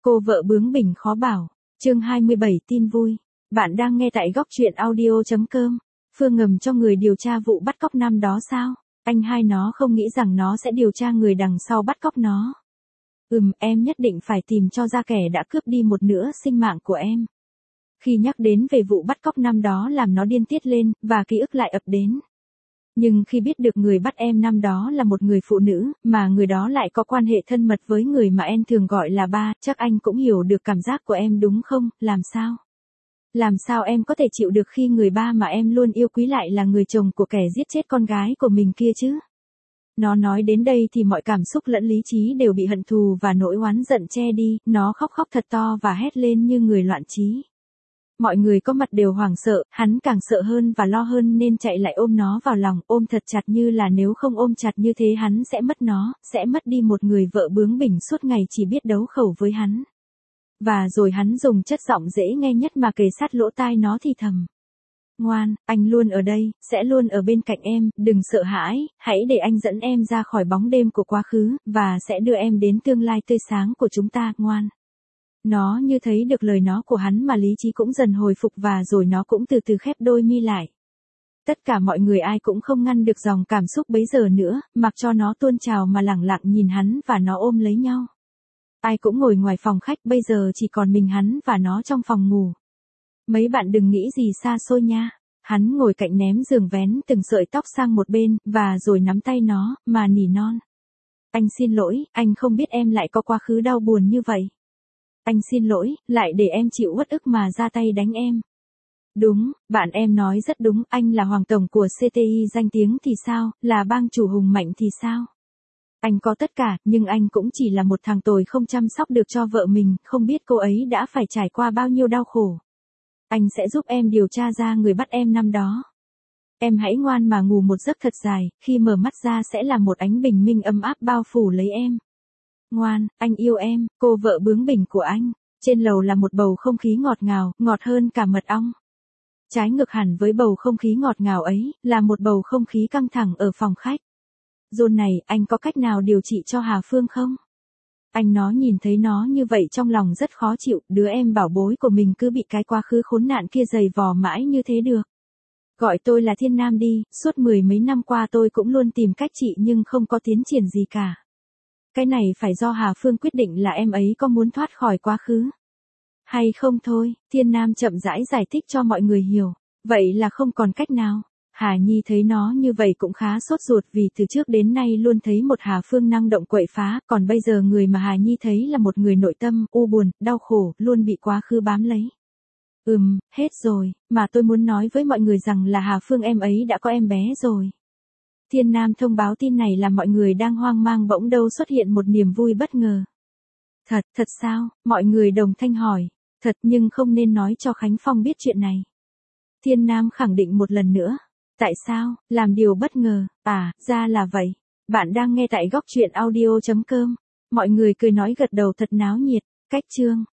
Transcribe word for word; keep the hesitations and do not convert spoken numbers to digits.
Cô vợ bướng bỉnh khó bảo. Chương hai mươi bảy tin vui. Bạn đang nghe tại góc truyện audio chấm com. Phương ngầm cho người điều tra vụ bắt cóc năm đó sao? Anh hai nó không nghĩ rằng nó sẽ điều tra người đằng sau bắt cóc nó. Ừm, em nhất định phải tìm cho ra kẻ đã cướp đi một nửa sinh mạng của em. Khi nhắc đến về vụ bắt cóc năm đó làm nó điên tiết lên, và ký ức lại ập đến. Nhưng khi biết được người bắt em năm đó là một người phụ nữ, mà người đó lại có quan hệ thân mật với người mà em thường gọi là ba, chắc anh cũng hiểu được cảm giác của em đúng không, làm sao? Làm sao em có thể chịu được khi người ba mà em luôn yêu quý lại là người chồng của kẻ giết chết con gái của mình kia chứ? Nó nói đến đây thì mọi cảm xúc lẫn lý trí đều bị hận thù và nỗi oán giận che đi, nó khóc khóc thật to và hét lên như người loạn trí. Mọi người có mặt đều hoảng sợ, hắn càng sợ hơn và lo hơn nên chạy lại ôm nó vào lòng, ôm thật chặt như là nếu không ôm chặt như thế hắn sẽ mất nó, sẽ mất đi một người vợ bướng bỉnh suốt ngày chỉ biết đấu khẩu với hắn. Và rồi hắn dùng chất giọng dễ nghe nhất mà kề sát lỗ tai nó thì thầm. Ngoan, anh luôn ở đây, sẽ luôn ở bên cạnh em, đừng sợ hãi, hãy để anh dẫn em ra khỏi bóng đêm của quá khứ, và sẽ đưa em đến tương lai tươi sáng của chúng ta, ngoan. Nó như thấy được lời nó của hắn mà lý trí cũng dần hồi phục và rồi nó cũng từ từ khép đôi mi lại. Tất cả mọi người ai cũng không ngăn được dòng cảm xúc bấy giờ nữa, mặc cho nó tuôn trào mà lẳng lặng nhìn hắn và nó ôm lấy nhau. Ai cũng ngồi ngoài phòng khách, bây giờ chỉ còn mình hắn và nó trong phòng ngủ. Mấy bạn đừng nghĩ gì xa xôi nha. Hắn ngồi cạnh ném giường vén từng sợi tóc sang một bên, và rồi nắm tay nó, mà nỉ non. Anh xin lỗi, anh không biết em lại có quá khứ đau buồn như vậy. Anh xin lỗi, lại để em chịu uất ức mà ra tay đánh em. Đúng, bạn em nói rất đúng, anh là hoàng tổng của xê tê i danh tiếng thì sao, là bang chủ hùng mạnh thì sao? Anh có tất cả, nhưng anh cũng chỉ là một thằng tồi không chăm sóc được cho vợ mình, không biết cô ấy đã phải trải qua bao nhiêu đau khổ. Anh sẽ giúp em điều tra ra người bắt em năm đó. Em hãy ngoan mà ngủ một giấc thật dài, khi mở mắt ra sẽ là một ánh bình minh ấm áp bao phủ lấy em. Ngoan, anh yêu em, cô vợ bướng bỉnh của anh. Trên lầu là một bầu không khí ngọt ngào, ngọt hơn cả mật ong. Trái ngược hẳn với bầu không khí ngọt ngào ấy, là một bầu không khí căng thẳng ở phòng khách. John này, anh có cách nào điều trị cho Hà Phương không? Anh nó nhìn thấy nó như vậy trong lòng rất khó chịu, đứa em bảo bối của mình cứ bị cái quá khứ khốn nạn kia giày vò mãi như thế được. Gọi tôi là Thiên Nam đi, suốt mười mấy năm qua tôi cũng luôn tìm cách trị nhưng không có tiến triển gì cả. Cái này phải do Hà Phương quyết định là em ấy có muốn thoát khỏi quá khứ hay không thôi. Thiên Nam chậm rãi giải thích cho mọi người hiểu. Vậy là không còn cách nào. Hà Nhi thấy nó như vậy cũng khá sốt ruột vì từ trước đến nay luôn thấy một Hà Phương năng động quậy phá, còn bây giờ người mà Hà Nhi thấy là một người nội tâm, u buồn, đau khổ, luôn bị quá khứ bám lấy. Ừm, hết rồi, mà tôi muốn nói với mọi người rằng là Hà Phương em ấy đã có em bé rồi. Thiên Nam thông báo tin này làm mọi người đang hoang mang bỗng đâu xuất hiện một niềm vui bất ngờ. Thật, thật sao? Mọi người đồng thanh hỏi. Thật, nhưng không nên nói cho Khánh Phong biết chuyện này. Thiên Nam khẳng định một lần nữa. Tại sao? Làm điều bất ngờ. À, ra là vậy. Bạn đang nghe tại góc truyện audio chấm com. Mọi người cười nói gật đầu thật náo nhiệt. Cách chương.